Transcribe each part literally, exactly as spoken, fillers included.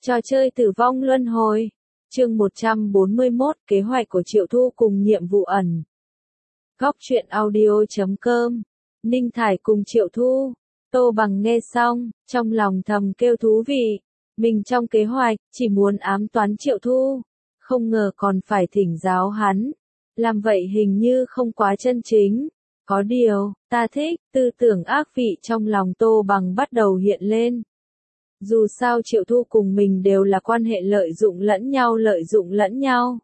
Trò chơi tử vong luân hồi. Chương một trăm bốn mươi mốt, kế hoạch của Triệu Thu cùng nhiệm vụ ẩn. Góc truyện audio chấm com. Ninh Thải cùng Triệu Thu. Tô Bằng nghe xong, trong lòng thầm kêu thú vị. Mình trong kế hoạch, chỉ muốn ám toán Triệu Thu. Không ngờ còn phải thỉnh giáo hắn. Làm vậy hình như không quá chân chính. Có điều, ta thích, tư tưởng ác vị trong lòng Tô Bằng bắt đầu hiện lên. Dù sao Triệu Thu cùng mình đều là quan hệ lợi dụng lẫn nhau lợi dụng lẫn nhau.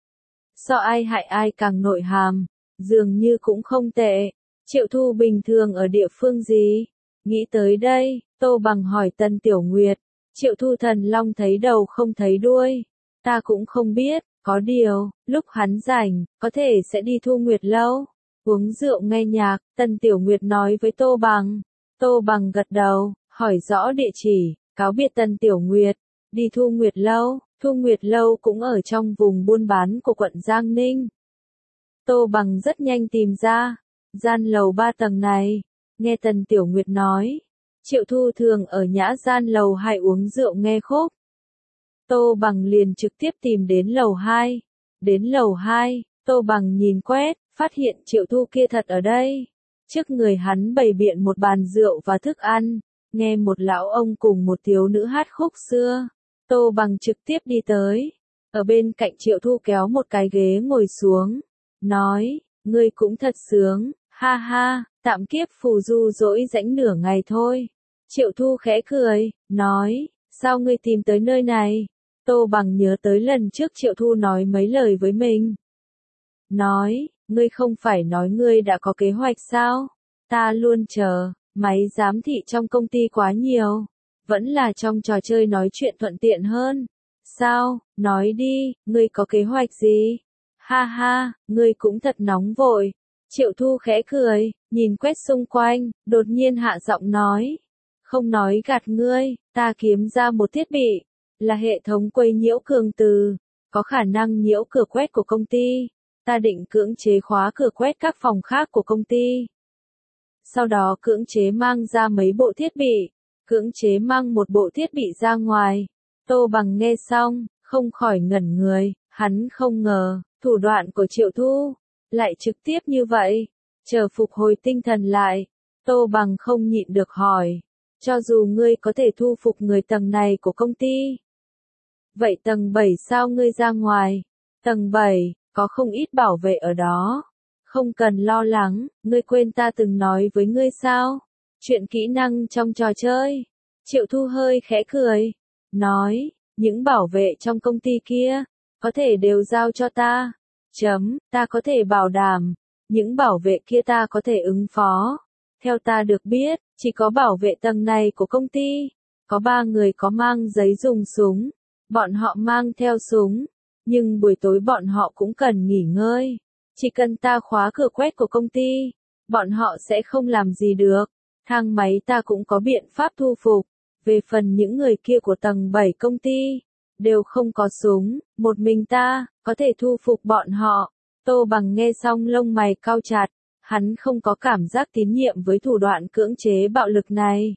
So ai hại ai càng nội hàm, dường như cũng không tệ. Triệu Thu bình thường ở địa phương gì? Nghĩ tới đây, Tô Bằng hỏi Tân Tiểu Nguyệt. Triệu Thu thần long thấy đầu không thấy đuôi. Ta cũng không biết, có điều, lúc hắn rảnh, có thể sẽ đi Thu Nguyệt lâu. Uống rượu nghe nhạc, Tân Tiểu Nguyệt nói với Tô Bằng. Tô Bằng gật đầu, hỏi rõ địa chỉ. Cáo biệt Tân Tiểu Nguyệt, đi Thu Nguyệt lâu. Thu Nguyệt lâu cũng ở trong vùng buôn bán của quận Giang Ninh. Tô Bằng rất nhanh tìm ra, gian lầu ba tầng này. Nghe Tân Tiểu Nguyệt nói, Triệu Thu thường ở nhã gian lầu hai uống rượu nghe khúc. Tô Bằng liền trực tiếp tìm đến lầu hai. Đến lầu hai, Tô Bằng nhìn quét, phát hiện Triệu Thu kia thật ở đây. Trước người hắn bày biện một bàn rượu và thức ăn. Nghe một lão ông cùng một thiếu nữ hát khúc xưa, Tô Bằng trực tiếp đi tới. Ở bên cạnh Triệu Thu kéo một cái ghế ngồi xuống. Nói, ngươi cũng thật sướng, ha ha, tạm kiếp phù du dỗi rãnh nửa ngày thôi. Triệu Thu khẽ cười, nói, sao ngươi tìm tới nơi này? Tô Bằng nhớ tới lần trước Triệu Thu nói mấy lời với mình. Nói, ngươi không phải nói ngươi đã có kế hoạch sao? Ta luôn chờ. Máy giám thị trong công ty quá nhiều, vẫn là trong trò chơi nói chuyện thuận tiện hơn. Sao, nói đi, ngươi có kế hoạch gì? Ha ha, ngươi cũng thật nóng vội. Triệu Thu khẽ cười, nhìn quét xung quanh, đột nhiên hạ giọng nói. Không nói gạt ngươi, ta kiếm ra một thiết bị, là hệ thống quấy nhiễu cường từ, có khả năng nhiễu cửa quét của công ty. Ta định cưỡng chế khóa cửa quét các phòng khác của công ty. Sau đó cưỡng chế mang ra mấy bộ thiết bị, cưỡng chế mang một bộ thiết bị ra ngoài. Tô Bằng nghe xong, không khỏi ngẩn người, hắn không ngờ, thủ đoạn của Triệu Thu, lại trực tiếp như vậy. Chờ phục hồi tinh thần lại, Tô Bằng không nhịn được hỏi, cho dù ngươi có thể thu phục người tầng này của công ty. Vậy tầng bảy sao ngươi ra ngoài? Tầng bảy, có không ít bảo vệ ở đó. Không cần lo lắng, ngươi quên ta từng nói với ngươi sao? Chuyện kỹ năng trong trò chơi. Triệu Thu hơi khẽ cười. Nói, những bảo vệ trong công ty kia, có thể đều giao cho ta. Chấm, ta có thể bảo đảm, những bảo vệ kia ta có thể ứng phó. Theo ta được biết, chỉ có bảo vệ tầng này của công ty. Có ba người có mang giấy dùng súng. Bọn họ mang theo súng. Nhưng buổi tối bọn họ cũng cần nghỉ ngơi. Chỉ cần ta khóa cửa quét của công ty, bọn họ sẽ không làm gì được. Thang máy ta cũng có biện pháp thu phục. Về phần những người kia của tầng bảy công ty, đều không có súng, một mình ta, có thể thu phục bọn họ. Tô Bằng nghe xong lông mày cau chặt, hắn không có cảm giác tín nhiệm với thủ đoạn cưỡng chế bạo lực này.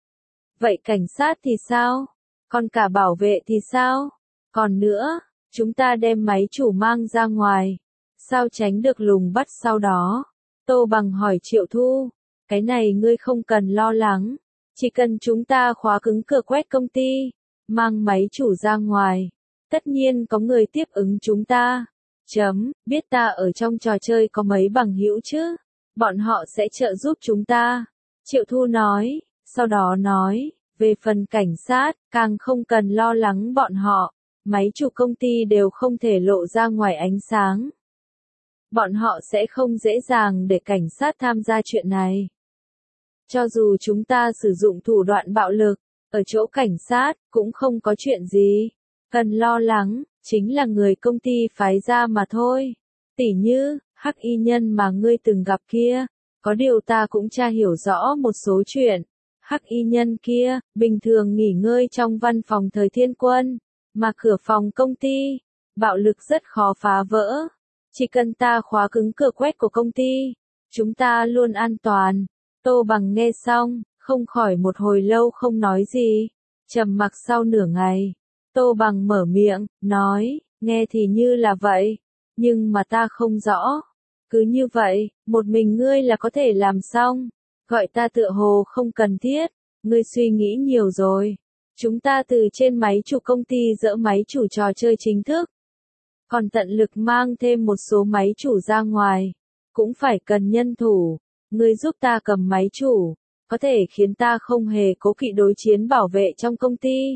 Vậy cảnh sát thì sao? Còn cả bảo vệ thì sao? Còn nữa, chúng ta đem máy chủ mang ra ngoài. Sao tránh được lùng bắt sau đó? Tô Bằng hỏi Triệu Thu. Cái này ngươi không cần lo lắng. Chỉ cần chúng ta khóa cứng cửa quét công ty, mang máy chủ ra ngoài. Tất nhiên có người tiếp ứng chúng ta. Chấm, biết ta ở trong trò chơi có mấy bằng hữu chứ? Bọn họ sẽ trợ giúp chúng ta. Triệu Thu nói, sau đó nói, về phần cảnh sát, càng không cần lo lắng bọn họ. Máy chủ công ty đều không thể lộ ra ngoài ánh sáng. Bọn họ sẽ không dễ dàng để cảnh sát tham gia chuyện này. Cho dù chúng ta sử dụng thủ đoạn bạo lực, ở chỗ cảnh sát, cũng không có chuyện gì. Cần lo lắng, chính là người công ty phái ra mà thôi. Tỉ như, hắc y nhân mà ngươi từng gặp kia. Có điều ta cũng tra hiểu rõ một số chuyện. Hắc y nhân kia, bình thường nghỉ ngơi trong văn phòng Thời Thiên Quân. Mà cửa phòng công ty, bạo lực rất khó phá vỡ. Chỉ cần ta khóa cứng cửa quét của công ty, chúng ta luôn an toàn. Tô Bằng nghe xong, không khỏi một hồi lâu không nói gì. Trầm mặc sau nửa ngày, Tô Bằng mở miệng, nói, nghe thì như là vậy, nhưng mà ta không rõ. Cứ như vậy, một mình ngươi là có thể làm xong, gọi ta tựa hồ không cần thiết, ngươi suy nghĩ nhiều rồi. Chúng ta từ trên máy chủ công ty dỡ máy chủ trò chơi chính thức, còn tận lực mang thêm một số máy chủ ra ngoài, cũng phải cần nhân thủ, ngươi giúp ta cầm máy chủ, có thể khiến ta không hề cố kỵ đối chiến bảo vệ trong công ty.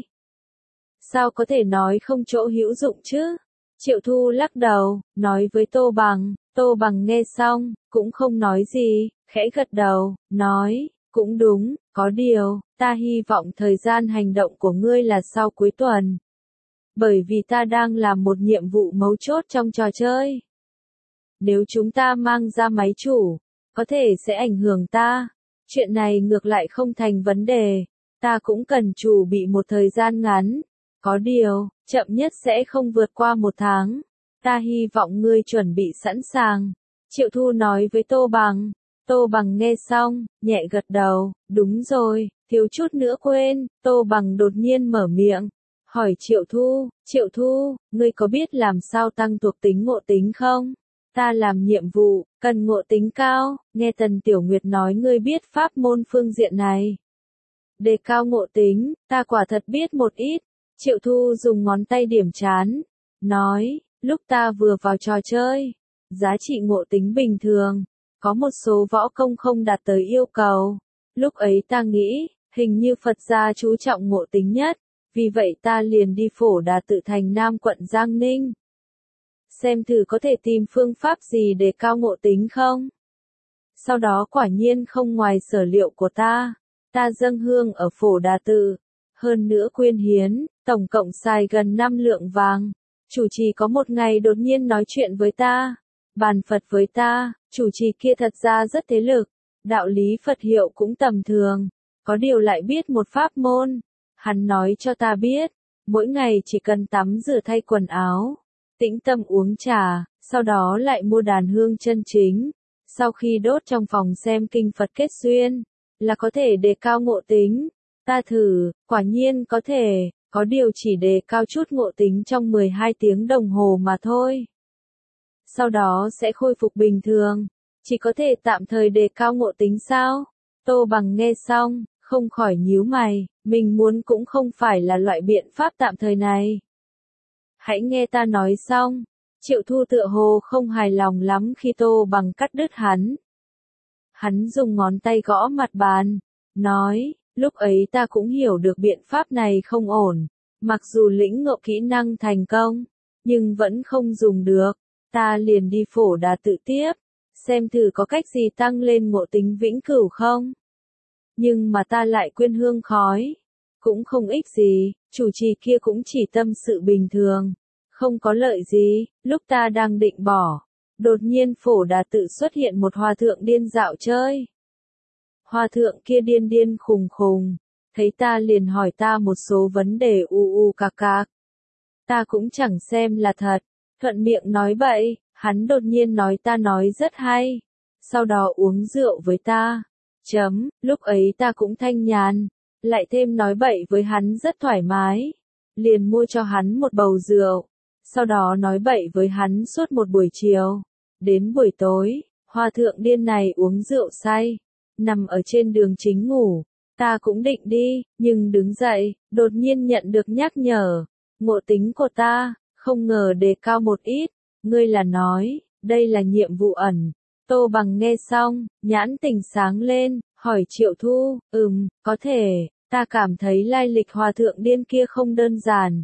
Sao có thể nói không chỗ hữu dụng chứ? Triệu Thu lắc đầu, nói với Tô Bằng. Tô Bằng nghe xong, cũng không nói gì, khẽ gật đầu, nói, cũng đúng, có điều, ta hy vọng thời gian hành động của ngươi là sau cuối tuần. Bởi vì ta đang làm một nhiệm vụ mấu chốt trong trò chơi. Nếu chúng ta mang ra máy chủ, có thể sẽ ảnh hưởng ta. Chuyện này ngược lại không thành vấn đề, ta cũng cần chuẩn bị một thời gian ngắn. Có điều, chậm nhất sẽ không vượt qua một tháng. Ta hy vọng ngươi chuẩn bị sẵn sàng. Triệu Thu nói với Tô Bằng. Tô Bằng nghe xong, nhẹ gật đầu, đúng rồi, thiếu chút nữa quên. Tô Bằng đột nhiên mở miệng, hỏi Triệu Thu, Triệu Thu, ngươi có biết làm sao tăng thuộc tính ngộ tính không? Ta làm nhiệm vụ, cần ngộ tính cao, nghe Tần Tiểu Nguyệt nói ngươi biết pháp môn phương diện này. Đề cao ngộ tính, ta quả thật biết một ít. Triệu Thu dùng ngón tay điểm trán, nói, lúc ta vừa vào trò chơi, giá trị ngộ tính bình thường, có một số võ công không đạt tới yêu cầu. Lúc ấy ta nghĩ, hình như Phật gia chú trọng ngộ tính nhất, vì vậy ta liền đi Phổ Đà Tự thành Nam quận Giang Ninh. Xem thử có thể tìm phương pháp gì để cao ngộ tính không? Sau đó quả nhiên không ngoài sở liệu của ta, ta dâng hương ở Phổ Đà Tự, hơn nữa quyên hiến, tổng cộng xài gần năm lượng vàng. Chủ trì có một ngày đột nhiên nói chuyện với ta, bàn Phật với ta, chủ trì kia thật ra rất thế lực, đạo lý Phật hiệu cũng tầm thường, có điều lại biết một pháp môn. Hắn nói cho ta biết, mỗi ngày chỉ cần tắm rửa thay quần áo, tĩnh tâm uống trà, sau đó lại mua đàn hương chân chính, sau khi đốt trong phòng xem kinh Phật kết duyên, là có thể đề cao ngộ tính. Ta thử, quả nhiên có thể, có điều chỉ đề cao chút ngộ tính trong mười hai tiếng đồng hồ mà thôi. Sau đó sẽ khôi phục bình thường, chỉ có thể tạm thời đề cao ngộ tính sao? Tô Bằng nghe xong, không khỏi nhíu mày, mình muốn cũng không phải là loại biện pháp tạm thời này. Hãy nghe ta nói xong. Triệu Thu tựa hồ không hài lòng lắm khi Tô Bằng cắt đứt hắn. Hắn dùng ngón tay gõ mặt bàn, nói, lúc ấy ta cũng hiểu được biện pháp này không ổn, mặc dù lĩnh ngộ kỹ năng thành công, nhưng vẫn không dùng được, ta liền đi Phổ Đà Tự tiếp, xem thử có cách gì tăng lên ngộ tính vĩnh cửu không. Nhưng mà ta lại quyên hương khói, cũng không ích gì, chủ trì kia cũng chỉ tâm sự bình thường, không có lợi gì. Lúc ta đang định bỏ, đột nhiên Phổ Đà Tự xuất hiện một hòa thượng điên dạo chơi. Hòa thượng kia điên điên khùng khùng, thấy ta liền hỏi ta một số vấn đề u u cạc cạc. Ta cũng chẳng xem là thật, thuận miệng nói bậy, hắn đột nhiên nói ta nói rất hay, sau đó uống rượu với ta. Chấm, lúc ấy ta cũng thanh nhàn, lại thêm nói bậy với hắn rất thoải mái, liền mua cho hắn một bầu rượu, sau đó nói bậy với hắn suốt một buổi chiều. Đến buổi tối, hòa thượng điên này uống rượu say, nằm ở trên đường chính ngủ, ta cũng định đi, nhưng đứng dậy, đột nhiên nhận được nhắc nhở, ngộ tính của ta, không ngờ đề cao một ít, ngươi là nói, đây là nhiệm vụ ẩn. Tô Bằng nghe xong, nhãn tình sáng lên, hỏi Triệu Thu, ừm, có thể, ta cảm thấy lai lịch hòa thượng điên kia không đơn giản.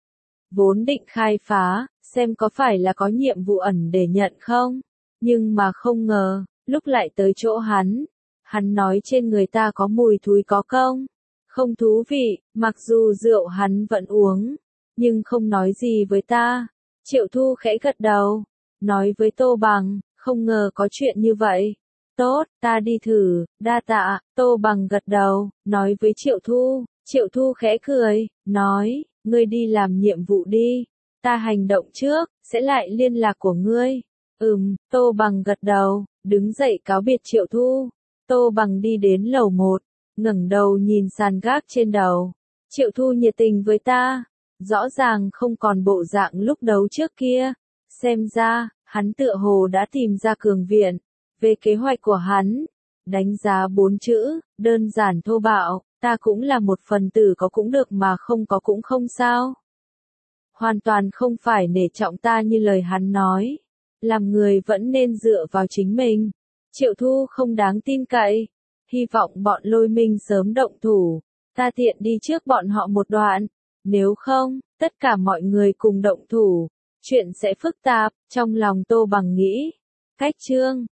Vốn định khai phá, xem có phải là có nhiệm vụ ẩn để nhận không, nhưng mà không ngờ, lúc lại tới chỗ hắn, hắn nói trên người ta có mùi thúi có công, không thú vị, mặc dù rượu hắn vẫn uống, nhưng không nói gì với ta. Triệu Thu khẽ gật đầu, nói với Tô Bằng, không ngờ có chuyện như vậy. Tốt, ta đi thử, đa tạ. Tô Bằng gật đầu, nói với Triệu Thu. Triệu Thu khẽ cười, nói, ngươi đi làm nhiệm vụ đi, ta hành động trước, sẽ lại liên lạc của ngươi. Ừm, Tô Bằng gật đầu, đứng dậy cáo biệt Triệu Thu. Tô Bằng đi đến lầu một, ngẩng đầu nhìn sàn gác trên đầu. Triệu Thu nhiệt tình với ta, rõ ràng không còn bộ dạng lúc đấu trước kia. Xem ra, hắn tựa hồ đã tìm ra cường viện. Về kế hoạch của hắn, đánh giá bốn chữ, đơn giản thô bạo, ta cũng là một phần tử có cũng được mà không có cũng không sao. Hoàn toàn không phải nể trọng ta như lời hắn nói. Làm người vẫn nên dựa vào chính mình. Triệu Thu không đáng tin cậy. Hy vọng bọn Lôi Minh sớm động thủ. Ta tiện đi trước bọn họ một đoạn. Nếu không, tất cả mọi người cùng động thủ. Chuyện sẽ phức tạp, trong lòng Tô Bằng nghĩ. Cách chương